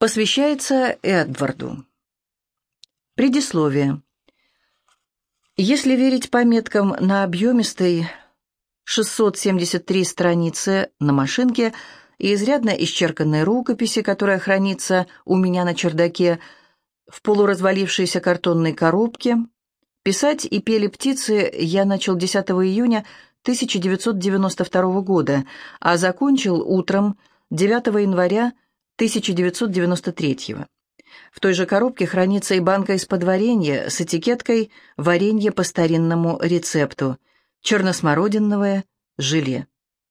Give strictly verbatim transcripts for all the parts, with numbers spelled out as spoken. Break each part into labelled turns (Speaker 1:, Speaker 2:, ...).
Speaker 1: Посвящается Эдварду. Предисловие. Если верить пометкам на объемистой шестьсот семьдесят три страницы на машинке и изрядно исчерканной рукописи, которая хранится у меня на чердаке в полуразвалившейся картонной коробке, писать «И пели птицы» я начал десятого июня тысяча девятьсот девяносто второго года, а закончил утром девятого января тысяча девятьсот девяносто третьего. В той же коробке хранится и банка из-под варенья с этикеткой «Варенье по старинному рецепту», черносмородиновое желе.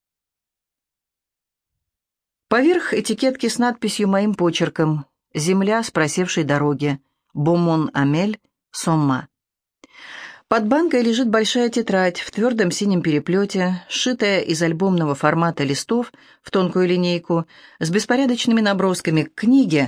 Speaker 1: Поверх этикетки с надписью моим почерком «Земля с просевшей дороги. Бомон-Амель, Сомма». Под банкой лежит большая тетрадь в твердом синем переплете, сшитая из альбомного формата листов в тонкую линейку, с беспорядочными набросками к книге,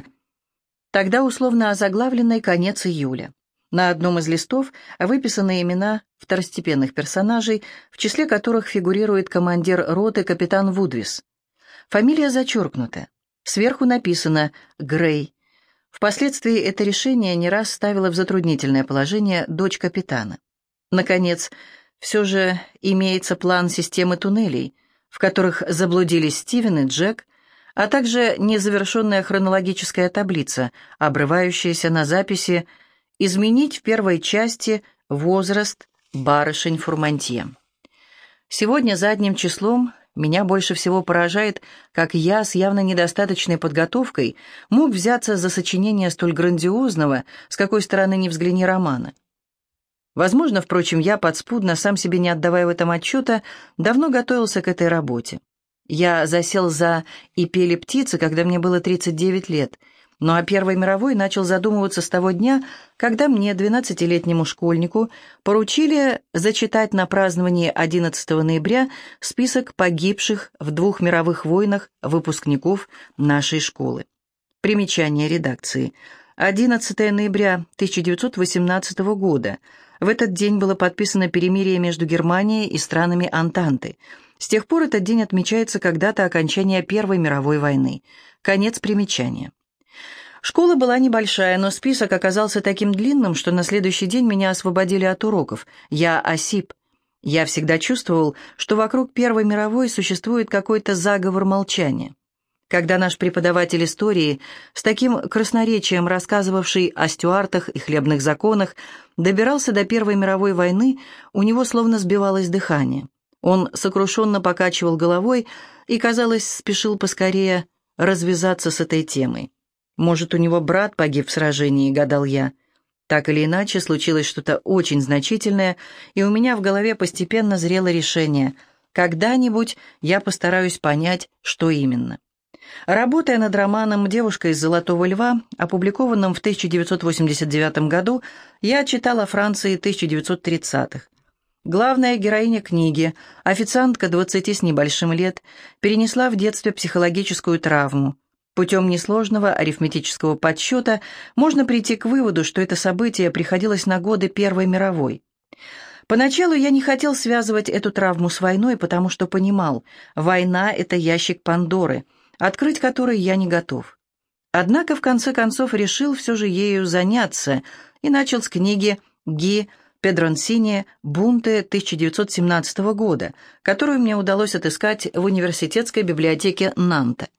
Speaker 1: тогда условно озаглавленной «Конец июля». На одном из листов выписаны имена второстепенных персонажей, в числе которых фигурирует командир роты капитан Вудвис. Фамилия зачеркнута. Сверху написано «Грей». Впоследствии это решение не раз ставило в затруднительное положение дочь капитана. Наконец, все же имеется план системы туннелей, в которых заблудились Стивен и Джек, а также незавершенная хронологическая таблица, обрывающаяся на записи «Изменить в первой части возраст барышень Фурмантье». Сегодня задним числом меня больше всего поражает, как я с явно недостаточной подготовкой мог взяться за сочинение столь грандиозного, с какой стороны ни взгляни, романа. Возможно, впрочем, я подспудно, сам себе не отдавая в этом отчета, давно готовился к этой работе. Я засел за «И пели птицы», когда мне было тридцать девять лет, но о Первой мировой начал задумываться с того дня, когда мне, двенадцатилетнему школьнику, поручили зачитать на праздновании одиннадцатого ноября список погибших в двух мировых войнах выпускников нашей школы. Примечание редакции. одиннадцатого ноября тысяча девятьсот восемнадцатого года. В этот день было подписано перемирие между Германией и странами Антанты. С тех пор этот день отмечается как дата окончания Первой мировой войны. Конец примечания. Школа была небольшая, но список оказался таким длинным, что на следующий день меня освободили от уроков. Я осип. Я всегда чувствовал, что вокруг Первой мировой существует какой-то заговор молчания. Когда наш преподаватель истории, с таким красноречием рассказывавший о стюартах и хлебных законах, добирался до Первой мировой войны, у него словно сбивалось дыхание. Он сокрушенно покачивал головой и, казалось, спешил поскорее развязаться с этой темой. Может, у него брат погиб в сражении, гадал я. Так или иначе, случилось что-то очень значительное, и у меня в голове постепенно зрело решение. Когда-нибудь я постараюсь понять, что именно. Работая над романом «Девушка из Золотого Льва», опубликованным в тысяча девятьсот восемьдесят девятом году, я читала о Франции тысяча девятьсот тридцатых. Главная героиня книги, официантка двадцати с небольшим лет, перенесла в детстве психологическую травму. Путем несложного арифметического подсчета можно прийти к выводу, что это событие приходилось на годы Первой мировой. Поначалу я не хотел связывать эту травму с войной, потому что понимал, война — это ящик Пандоры, открыть который я не готов. Однако, в конце концов, решил все же ею заняться и начал с книги Ги Педронсини «Бунты» тысяча девятьсот семнадцатого года, которую мне удалось отыскать в университетской библиотеке Нанта.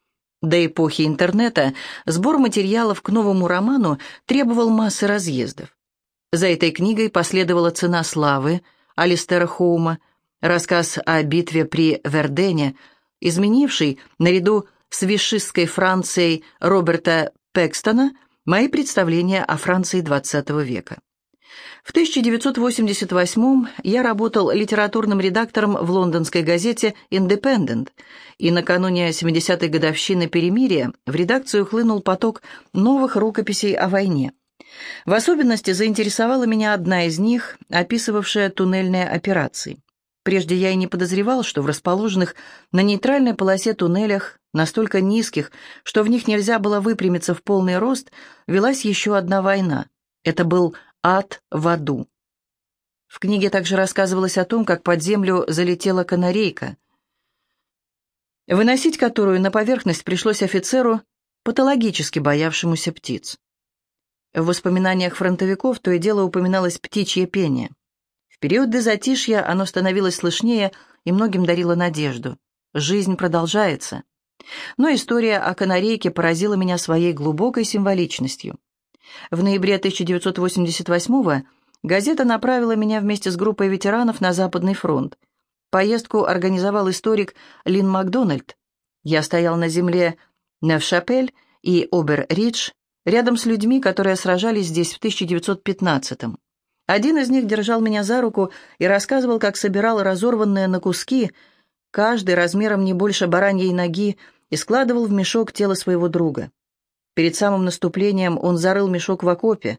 Speaker 1: До эпохи интернета сбор материалов к новому роману требовал массы разъездов. За этой книгой последовала «Цена славы» Алистера Хоума, рассказ о битве при Вердене, изменивший, наряду с вишистской Францией Роберта Пэкстона, мои представления о Франции двадцатого века. В тысяча девятьсот восемьдесят восьмом я работал литературным редактором в лондонской газете «Индепендент», и накануне семидесятой годовщины перемирия в редакцию хлынул поток новых рукописей о войне. В особенности заинтересовала меня одна из них, описывавшая туннельные операции. Прежде я и не подозревал, что в расположенных на нейтральной полосе туннелях, настолько низких, что в них нельзя было выпрямиться в полный рост, велась еще одна война. Это был ад в аду. В книге также рассказывалось о том, как под землю залетела канарейка, выносить которую на поверхность пришлось офицеру патологически боявшемуся птиц. В воспоминаниях фронтовиков то и дело упоминалось птичье пение. В периоды затишья оно становилось слышнее и многим дарило надежду. Жизнь продолжается. Но история о канарейке поразила меня своей глубокой символичностью. В ноябре тысяча девятьсот восемьдесят восьмого газета направила меня вместе с группой ветеранов на Западный фронт. Поездку организовал историк Лин Макдональд. Я стоял на земле Невшапель и Обер-Ридж, рядом с людьми, которые сражались здесь в тысяча девятьсот пятнадцатом. Один из них держал меня за руку и рассказывал, как собирал разорванные на куски, каждый размером не больше бараньей ноги, и складывал в мешок тело своего друга. Перед самым наступлением он зарыл мешок в окопе.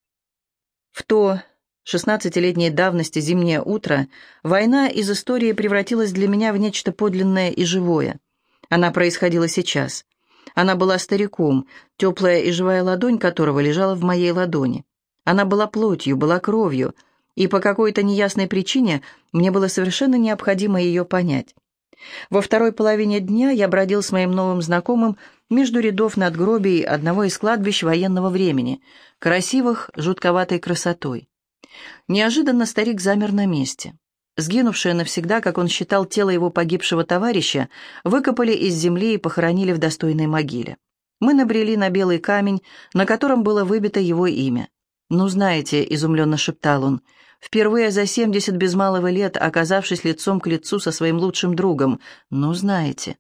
Speaker 1: В то шестнадцатилетней давности зимнее утро война из истории превратилась для меня в нечто подлинное и живое. Она происходила сейчас. Она была стариком, теплая и живая ладонь которого лежала в моей ладони. Она была плотью, была кровью, и по какой-то неясной причине мне было совершенно необходимо ее понять. Во второй половине дня я бродил с моим новым знакомым между рядов надгробий одного из кладбищ военного времени, красивых, жутковатой красотой. Неожиданно старик замер на месте. Сгинувшее навсегда, как он считал, тело его погибшего товарища, выкопали из земли и похоронили в достойной могиле. Мы набрели на белый камень, на котором было выбито его имя. «Ну, знаете», — изумленно шептал он, впервые за семьдесят без малого лет, оказавшись лицом к лицу со своим лучшим другом, «ну, знаете».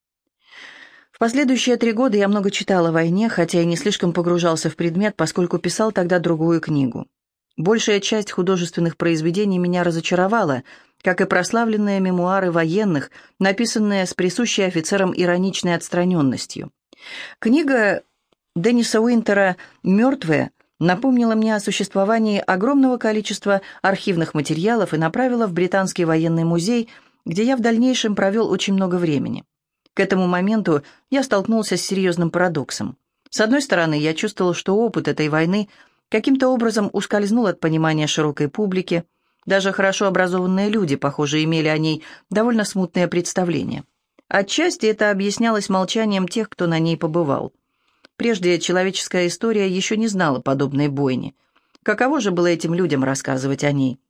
Speaker 1: В последующие три года я много читал о войне, хотя и не слишком погружался в предмет, поскольку писал тогда другую книгу. Большая часть художественных произведений меня разочаровала, как и прославленные мемуары военных, написанные с присущей офицерам ироничной отстраненностью. Книга Денниса Уинтера «Мертвые» напомнила мне о существовании огромного количества архивных материалов и направила в Британский военный музей, где я в дальнейшем провел очень много времени. К этому моменту я столкнулся с серьезным парадоксом. С одной стороны, я чувствовал, что опыт этой войны каким-то образом ускользнул от понимания широкой публики. Даже хорошо образованные люди, похоже, имели о ней довольно смутное представление. Отчасти это объяснялось молчанием тех, кто на ней побывал. Прежде человеческая история еще не знала подобной бойни. Каково же было этим людям рассказывать о ней?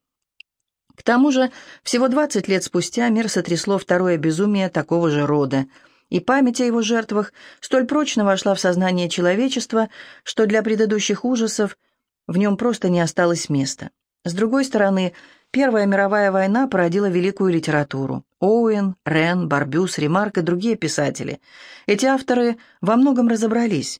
Speaker 1: К тому же, всего двадцать лет спустя мир сотрясло второе безумие такого же рода, и память о его жертвах столь прочно вошла в сознание человечества, что для предыдущих ужасов в нем просто не осталось места. С другой стороны, Первая мировая война породила великую литературу. Оуэн, Рен, Барбюс, Ремарк и другие писатели. Эти авторы во многом разобрались.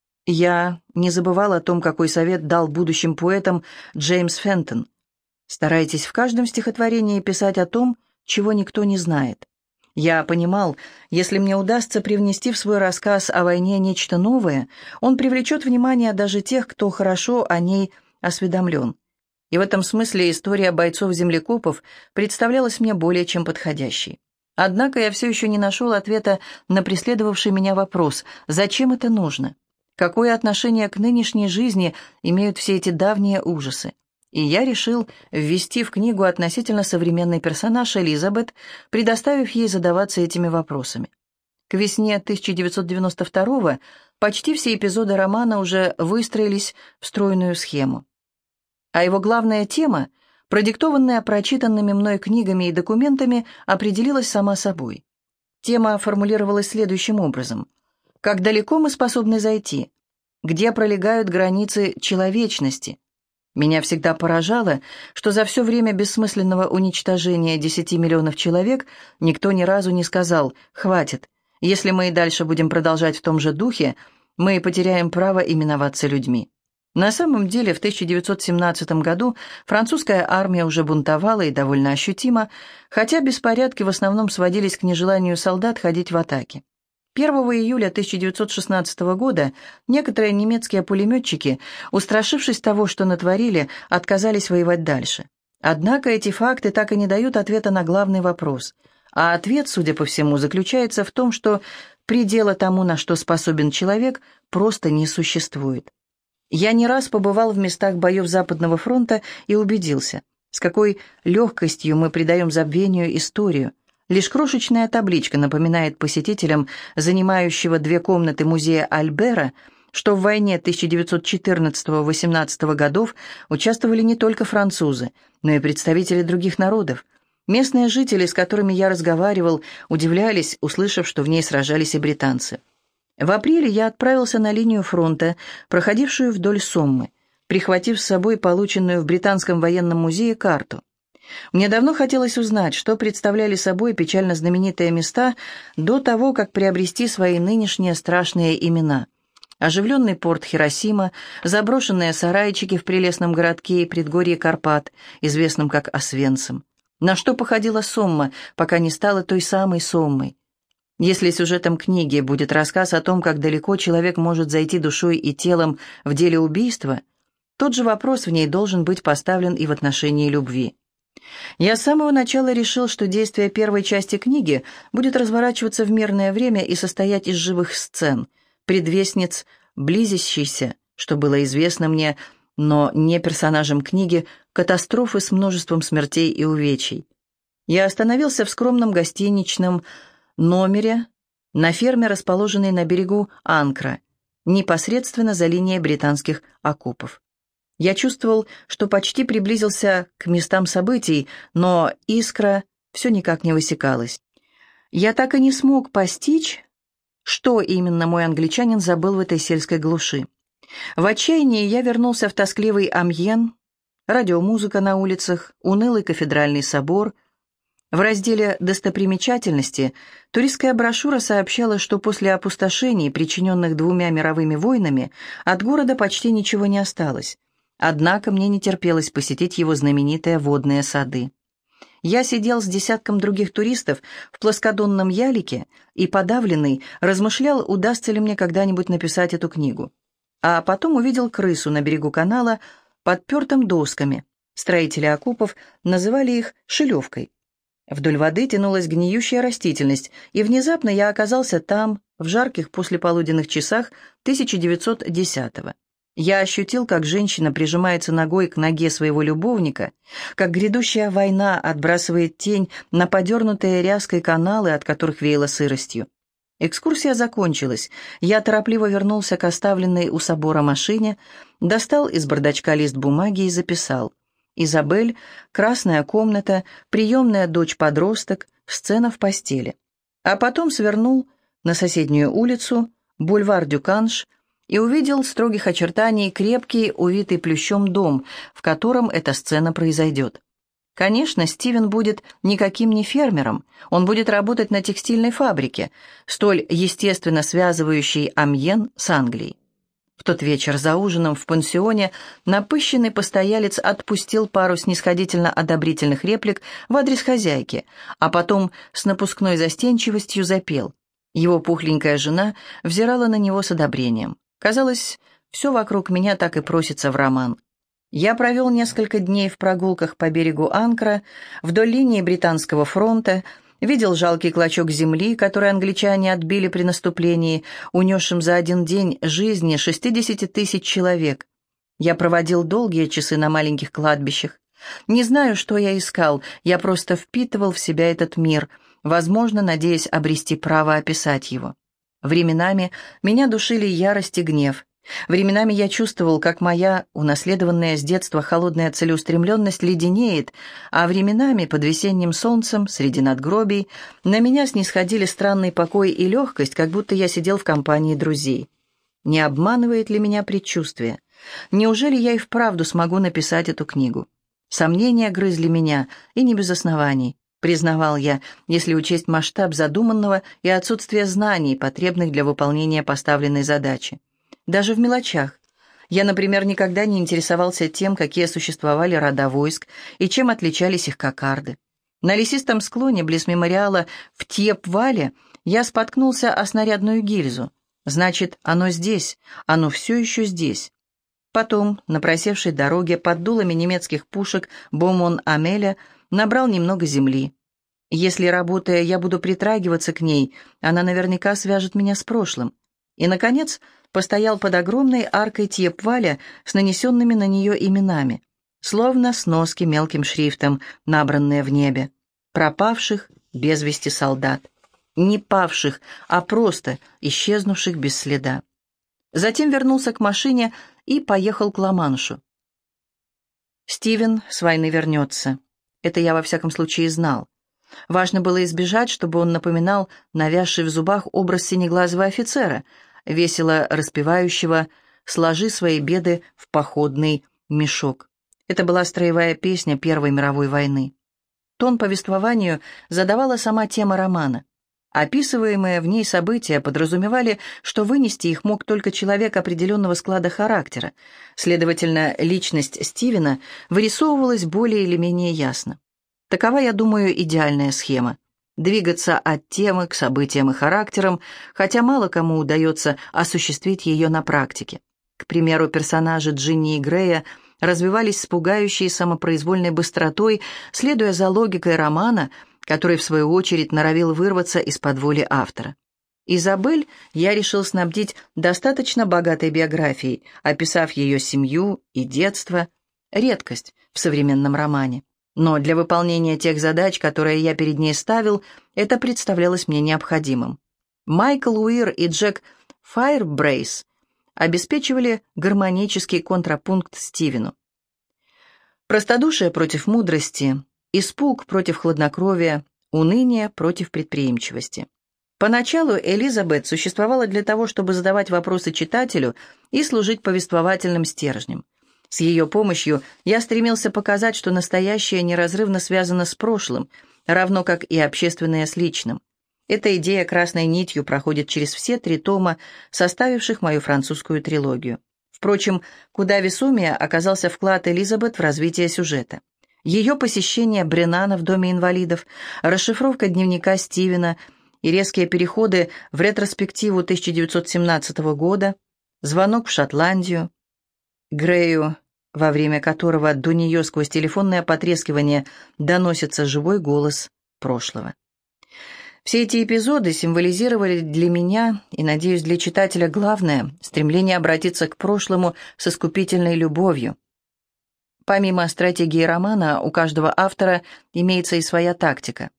Speaker 1: Я не забывал о том, какой совет дал будущим поэтам Джеймс Фентон. Старайтесь в каждом стихотворении писать о том, чего никто не знает. Я понимал, если мне удастся привнести в свой рассказ о войне нечто новое, он привлечет внимание даже тех, кто хорошо о ней осведомлен. И в этом смысле история бойцов-землекопов представлялась мне более чем подходящей. Однако я все еще не нашел ответа на преследовавший меня вопрос: зачем это нужно? Какое отношение к нынешней жизни имеют все эти давние ужасы? И я решил ввести в книгу относительно современный персонаж Элизабет, предоставив ей задаваться этими вопросами. К весне тысяча девятьсот девяносто второго почти все эпизоды романа уже выстроились в стройную схему. А его главная тема, продиктованная прочитанными мной книгами и документами, определилась сама собой. Тема формулировалась следующим образом: как далеко мы способны зайти? Где пролегают границы человечности? Меня всегда поражало, что за все время бессмысленного уничтожения десяти миллионов человек никто ни разу не сказал: «Хватит, если мы и дальше будем продолжать в том же духе, мы потеряем право именоваться людьми». На самом деле, в тысяча девятьсот семнадцатом году французская армия уже бунтовала и довольно ощутимо, хотя беспорядки в основном сводились к нежеланию солдат ходить в атаки. первого июля тысяча девятьсот шестнадцатого года некоторые немецкие пулеметчики, устрашившись того, что натворили, отказались воевать дальше. Однако эти факты так и не дают ответа на главный вопрос. А ответ, судя по всему, заключается в том, что предела тому, на что способен человек, просто не существует. Я не раз побывал в местах боев Западного фронта и убедился, с какой легкостью мы придаем забвению историю, Лишь крошечная табличка напоминает посетителям, занимающего две комнаты музея Альбера, что в войне тысяча девятьсот четырнадцатого-восемнадцатого годов участвовали не только французы, но и представители других народов. Местные жители, с которыми я разговаривал, удивлялись, услышав, что в ней сражались и британцы. В апреле я отправился на линию фронта, проходившую вдоль Соммы, прихватив с собой полученную в Британском военном музее карту. Мне давно хотелось узнать, что представляли собой печально знаменитые места до того, как приобрести свои нынешние страшные имена. Оживленный порт Хиросима, заброшенные сарайчики в прелестном городке и предгорье Карпат, известном как Освенцим. На что походила Сомма, пока не стала той самой Соммой? Если сюжетом книги будет рассказ о том, как далеко человек может зайти душой и телом в деле убийства, тот же вопрос в ней должен быть поставлен и в отношении любви. Я с самого начала решил, что действие первой части книги будет разворачиваться в мирное время и состоять из живых сцен, предвестниц близящейся, что было известно мне, но не персонажам книги, катастрофы с множеством смертей и увечий. Я остановился в скромном гостиничном номере на ферме, расположенной на берегу Анкра, непосредственно за линией британских окопов. Я чувствовал, что почти приблизился к местам событий, но искра все никак не высекалась. Я так и не смог постичь, что именно мой англичанин забыл в этой сельской глуши. В отчаянии я вернулся в тоскливый Амьен, радиомузыка на улицах, унылый кафедральный собор. В разделе «Достопримечательности» туристская брошюра сообщала, что после опустошений, причиненных двумя мировыми войнами, от города почти ничего не осталось. Однако мне не терпелось посетить его знаменитые водные сады. Я сидел с десятком других туристов в плоскодонном ялике и, подавленный, размышлял, удастся ли мне когда-нибудь написать эту книгу. А потом увидел крысу на берегу канала, подпертым досками. Строители окопов называли их «шилевкой». Вдоль воды тянулась гниющая растительность, и внезапно я оказался там, в жарких послеполуденных часах тысяча девятьсот десятого. Я ощутил, как женщина прижимается ногой к ноге своего любовника, как грядущая война отбрасывает тень на подернутые ряской каналы, от которых веяло сыростью. Экскурсия закончилась. Я торопливо вернулся к оставленной у собора машине, достал из бардачка лист бумаги и записал: «Изабель, красная комната, приемная дочь-подросток, сцена в постели». А потом свернул на соседнюю улицу, бульвар Дюканш, и увидел строгих очертаний крепкий, увитый плющом дом, в котором эта сцена произойдет. Конечно, Стивен будет никаким не фермером, он будет работать на текстильной фабрике, столь естественно связывающей Амьен с Англией. В тот вечер за ужином в пансионе напыщенный постоялец отпустил пару снисходительно-одобрительных реплик в адрес хозяйки, а потом с напускной застенчивостью запел. Его пухленькая жена взирала на него с одобрением. Казалось, все вокруг меня так и просится в роман. Я провел несколько дней в прогулках по берегу Анкра, вдоль линии британского фронта, видел жалкий клочок земли, который англичане отбили при наступлении, унесшем за один день жизни шестидесяти тысяч человек. Я проводил долгие часы на маленьких кладбищах. Не знаю, что я искал, я просто впитывал в себя этот мир, возможно, надеясь обрести право описать его. Временами меня душили ярость и гнев. Временами я чувствовал, как моя, унаследованная с детства холодная целеустремленность леденеет, а временами под весенним солнцем, среди надгробий, на меня снисходили странный покой и легкость, как будто я сидел в компании друзей. Не обманывает ли меня предчувствие? Неужели я и вправду смогу написать эту книгу? Сомнения грызли меня, и не без оснований. Признавал я, если учесть масштаб задуманного и отсутствие знаний, потребных для выполнения поставленной задачи. Даже в мелочах. Я, например, никогда не интересовался тем, какие существовали рода войск и чем отличались их кокарды. На лесистом склоне близ мемориала в Тьепвале я споткнулся о снарядную гильзу. Значит, оно здесь, оно все еще здесь. Потом, на просевшей дороге под дулами немецких пушек Бомон-Амеля, набрал немного земли. Если, работая, я буду притрагиваться к ней, она наверняка свяжет меня с прошлым. И, наконец, постоял под огромной аркой Тьепваля с нанесенными на нее именами, словно сноски мелким шрифтом, набранные в небе, пропавших без вести солдат. Не павших, а просто исчезнувших без следа. Затем вернулся к машине и поехал к Ла-Маншу. Стивен с войны вернется. Это я во всяком случае знал. Важно было избежать, чтобы он напоминал навязший в зубах образ синеглазого офицера, весело распевающего «Сложи свои беды в походный мешок». Это была строевая песня Первой мировой войны. Тон повествованию задавала сама тема романа. Описываемые в ней события подразумевали, что вынести их мог только человек определенного склада характера. Следовательно, личность Стивена вырисовывалась более или менее ясно. Такова, я думаю, идеальная схема. Двигаться от темы к событиям и характерам, хотя мало кому удается осуществить ее на практике. К примеру, персонажи Джинни и Грея развивались с пугающей самопроизвольной быстротой, следуя за логикой романа, который, в свою очередь, норовил вырваться из-под воли автора. Изабель я решил снабдить достаточно богатой биографией, описав ее семью и детство, редкость в современном романе. Но для выполнения тех задач, которые я перед ней ставил, это представлялось мне необходимым. Майкл Уир и Джек Файрбрейс обеспечивали гармонический контрапункт Стивену. Простодушие против мудрости, испуг против хладнокровия, уныние против предприимчивости. Поначалу Элизабет существовала для того, чтобы задавать вопросы читателю и служить повествовательным стержнем. С ее помощью я стремился показать, что настоящее неразрывно связано с прошлым, равно как и общественное с личным. Эта идея красной нитью проходит через все три тома, составивших мою французскую трилогию. Впрочем, куда весомее оказался вклад Элизабет в развитие сюжета. Ее посещение Бренана в доме инвалидов, расшифровка дневника Стивена и резкие переходы в ретроспективу тысяча девятьсот семнадцатого года, звонок в Шотландию, Грею, во время которого до нее сквозь телефонное потрескивание доносится живой голос прошлого. Все эти эпизоды символизировали для меня, и, надеюсь, для читателя главное, стремление обратиться к прошлому с искупительной любовью. Помимо стратегии романа, у каждого автора имеется и своя тактика.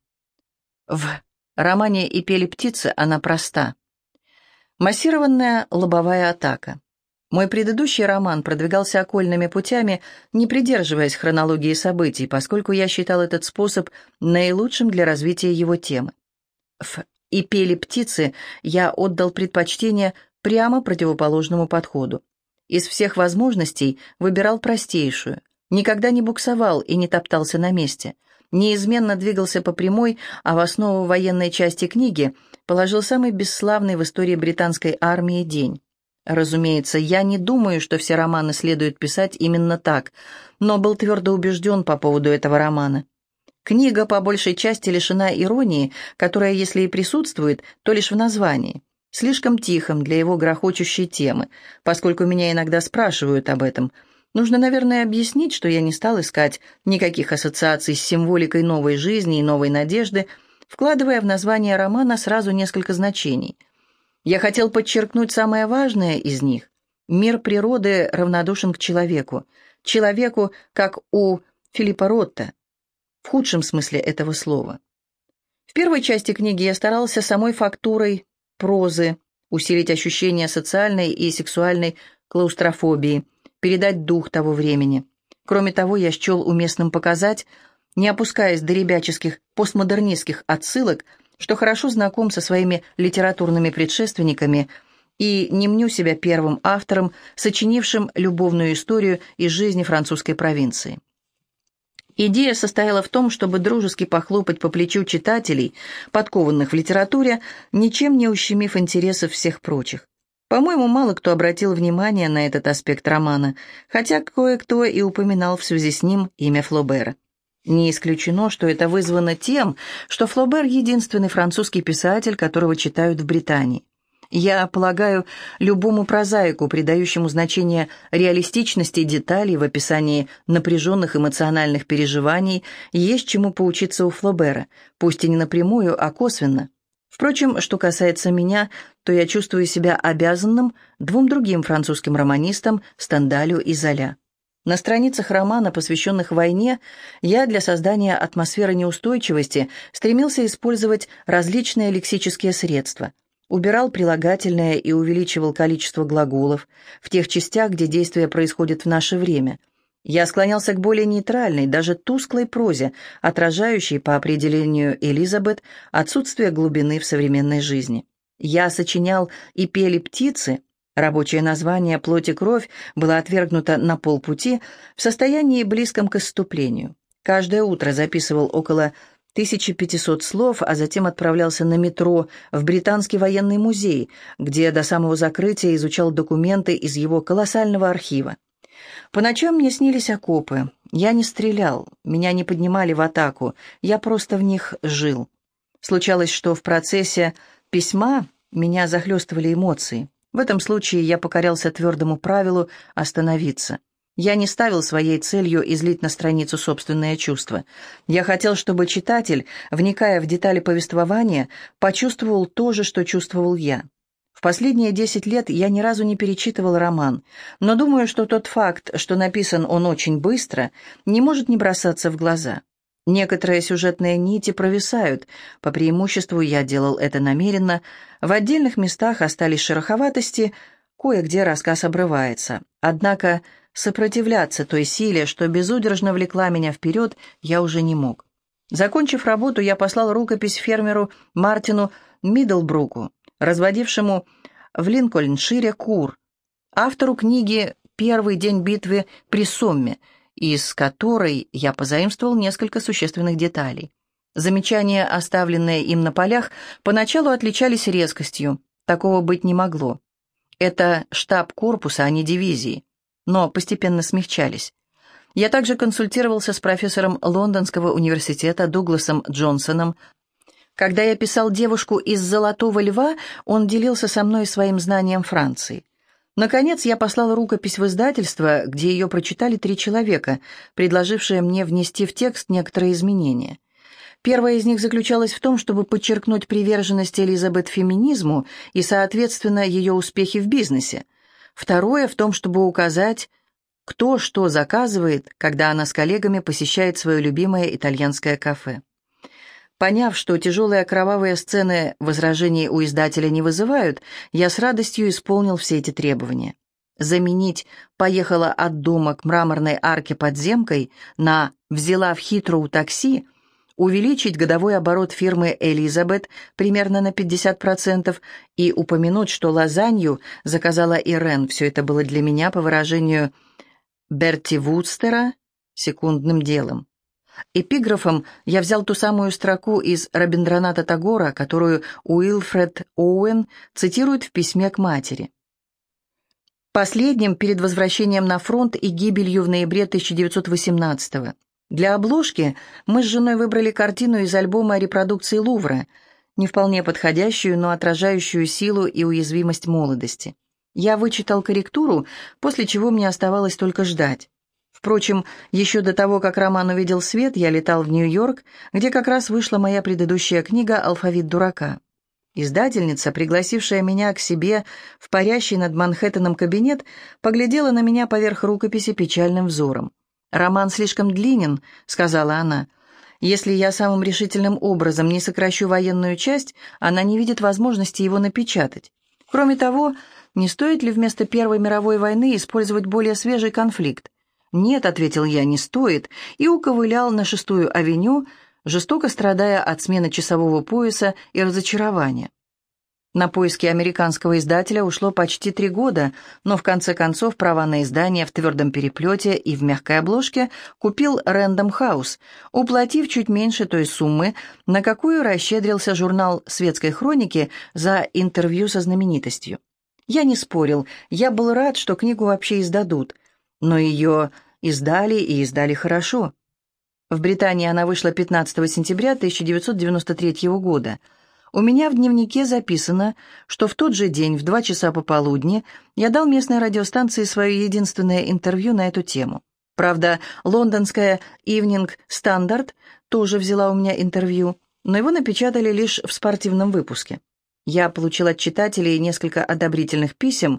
Speaker 1: В романе «И пели птицы» она проста. Массированная лобовая атака. Мой предыдущий роман продвигался окольными путями, не придерживаясь хронологии событий, поскольку я считал этот способ наилучшим для развития его темы. В «И пели птицы» я отдал предпочтение прямо противоположному подходу. Из всех возможностей выбирал простейшую, никогда не буксовал и не топтался на месте, неизменно двигался по прямой, а в основу военной части книги положил самый бесславный в истории британской армии день. Разумеется, я не думаю, что все романы следует писать именно так, но был твердо убежден по поводу этого романа. Книга по большей части лишена иронии, которая, если и присутствует, то лишь в названии, слишком тихом для его грохочущей темы, поскольку меня иногда спрашивают об этом. Нужно, наверное, объяснить, что я не стал искать никаких ассоциаций с символикой новой жизни и новой надежды, вкладывая в название романа сразу несколько значений. Я хотел подчеркнуть самое важное из них. Мир природы равнодушен к человеку. Человеку, как у Филиппа Ротта, в худшем смысле этого слова. В первой части книги я старался самой фактурой прозы усилить ощущение социальной и сексуальной клаустрофобии, передать дух того времени. Кроме того, я счел уместным показать, не опускаясь до ребяческих постмодернистских отсылок, что хорошо знаком со своими литературными предшественниками и не мню себя первым автором, сочинившим любовную историю из жизни французской провинции. Идея состояла в том, чтобы дружески похлопать по плечу читателей, подкованных в литературе, ничем не ущемив интересов всех прочих. По-моему, мало кто обратил внимание на этот аспект романа, хотя кое-кто и упоминал в связи с ним имя Флобера. Не исключено, что это вызвано тем, что Флобер — единственный французский писатель, которого читают в Британии. Я полагаю, любому прозаику, придающему значение реалистичности деталей в описании напряженных эмоциональных переживаний, есть чему поучиться у Флобера, пусть и не напрямую, а косвенно. Впрочем, что касается меня, то я чувствую себя обязанным двум другим французским романистам, Стендалю и Золя. На страницах романа, посвященных войне, я для создания атмосферы неустойчивости стремился использовать различные лексические средства. Убирал прилагательные и увеличивал количество глаголов в тех частях, где действие происходит в наше время. Я склонялся к более нейтральной, даже тусклой прозе, отражающей, по определению Элизабет, отсутствие глубины в современной жизни. Я сочинял «И пели птицы», рабочее название «Плоть и кровь» было отвергнуто на полпути, в состоянии близком к исступлению. Каждое утро записывал около тысячи пятисот слов, а затем отправлялся на метро в Британский военный музей, где до самого закрытия изучал документы из его колоссального архива. По ночам мне снились окопы. Я не стрелял, меня не поднимали в атаку, я просто в них жил. Случалось, что в процессе письма меня захлестывали эмоции. В этом случае я покорялся твердому правилу остановиться. Я не ставил своей целью излить на страницу собственные чувства. Я хотел, чтобы читатель, вникая в детали повествования, почувствовал то же, что чувствовал я. В последние десять лет я ни разу не перечитывал роман, но думаю, что тот факт, что написан он очень быстро, не может не бросаться в глаза. Некоторые сюжетные нити провисают, по преимуществу я делал это намеренно, в отдельных местах остались шероховатости, кое-где рассказ обрывается. Однако сопротивляться той силе, что безудержно влекла меня вперед, я уже не мог. Закончив работу, я послал рукопись фермеру Мартину Миддлбруку, разводившему в Линкольншире кур, автору книги «Первый день битвы при Сомме», из которой я позаимствовал несколько существенных деталей. Замечания, оставленные им на полях, поначалу отличались резкостью. Такого быть не могло. Это штаб корпуса, а не дивизии, но постепенно смягчались. Я также консультировался с профессором Лондонского университета Дугласом Джонсоном. Когда я писал «Девушку из Золотого Льва», он делился со мной своим знанием Франции. Наконец, я послал рукопись в издательство, где ее прочитали три человека, предложившие мне внести в текст некоторые изменения. Первое из них заключалось в том, чтобы подчеркнуть приверженность Элизабет феминизму и, соответственно, ее успехи в бизнесе. Второе в том, чтобы указать, кто что заказывает, когда она с коллегами посещает свое любимое итальянское кафе. Поняв, что тяжелые кровавые сцены возражений у издателя не вызывают, я с радостью исполнил все эти требования. Заменить «поехала от дома к мраморной арке подземкой» на «взяла в Хитроу такси», увеличить годовой оборот фирмы «Элизабет» примерно на пятьдесят процентов и упомянуть, что лазанью заказала Ирен. Все это было для меня, по выражению Берти Вудстера, секундным делом. Эпиграфом я взял ту самую строку из Рабиндраната Тагора, которую Уилфред Оуэн цитирует в письме к матери. Последним перед возвращением на фронт и гибелью в ноябре тысяча девятьсот восемнадцатого. Для обложки мы с женой выбрали картину из альбома репродукции Лувра, не вполне подходящую, но отражающую силу и уязвимость молодости. Я вычитал корректуру, после чего мне оставалось только ждать. Впрочем, еще до того, как роман увидел свет, я летал в Нью-Йорк, где как раз вышла моя предыдущая книга «Алфавит дурака». Издательница, пригласившая меня к себе в парящий над Манхэттеном кабинет, поглядела на меня поверх рукописи печальным взором. «Роман слишком длинен», — сказала она. «Если я самым решительным образом не сокращу военную часть, она не видит возможности его напечатать. Кроме того, не стоит ли вместо Первой мировой войны использовать более свежий конфликт?» «Нет», — ответил я, — «не стоит», и уковылял на Шестую авеню, жестоко страдая от смены часового пояса и разочарования. На поиски американского издателя ушло почти три года, но в конце концов права на издание в твердом переплете и в мягкой обложке купил Рэндом Хаус, уплатив чуть меньше той суммы, на какую расщедрился журнал «Светской хроники» за интервью со знаменитостью. Я не спорил, я был рад, что книгу вообще издадут, но ее издали и издали хорошо. В Британии она вышла пятнадцатого сентября тысяча девятьсот девяносто третьего года. У меня в дневнике записано, что в тот же день в два часа пополудни я дал местной радиостанции свое единственное интервью на эту тему. Правда, лондонская Evening Standard тоже взяла у меня интервью, но его напечатали лишь в спортивном выпуске. Я получил от читателей несколько одобрительных писем.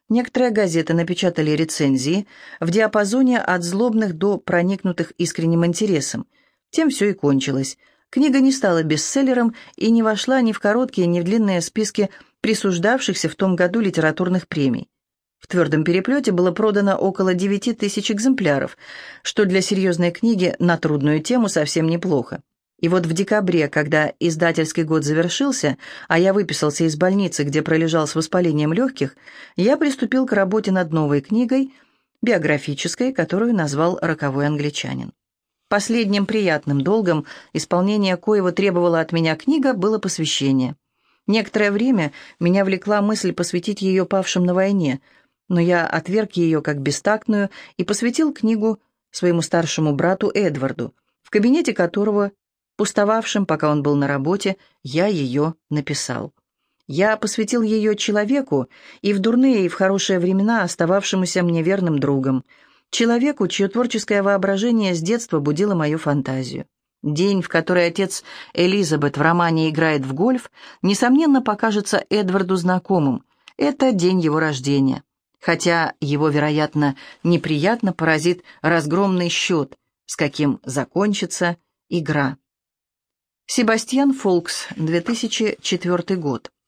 Speaker 1: Некоторые газеты напечатали рецензии в диапазоне от злобных до проникнутых искренним интересом. Тем все и кончилось. Книга не стала бестселлером и не вошла ни в короткие, ни в длинные списки присуждавшихся в том году литературных премий. В твердом переплете было продано около девяти тысяч экземпляров, что для серьезной книги на трудную тему совсем неплохо. И вот в декабре, когда издательский год завершился, а я выписался из больницы, где пролежал с воспалением легких, я приступил к работе над новой книгой, биографической, которую назвал «Роковой англичанин». Последним приятным долгом, исполнение коего требовала от меня книга, было посвящение. Некоторое время меня влекла мысль посвятить ее павшим на войне, но я отверг ее как бестактную и посвятил книгу своему старшему брату Эдварду, в кабинете которого, пустовавшим, пока он был на работе, я ее написал. Я посвятил ее человеку, и в дурные, и в хорошие времена остававшемуся мне верным другом, человеку, чье творческое воображение с детства будило мою фантазию. День, в который отец Элизабет в романе играет в гольф, несомненно покажется Эдварду знакомым. Это день его рождения. Хотя его, вероятно, неприятно поразит разгромный счет, с каким закончится игра. Себастьян Фолкс, две тысячи четвёртый год.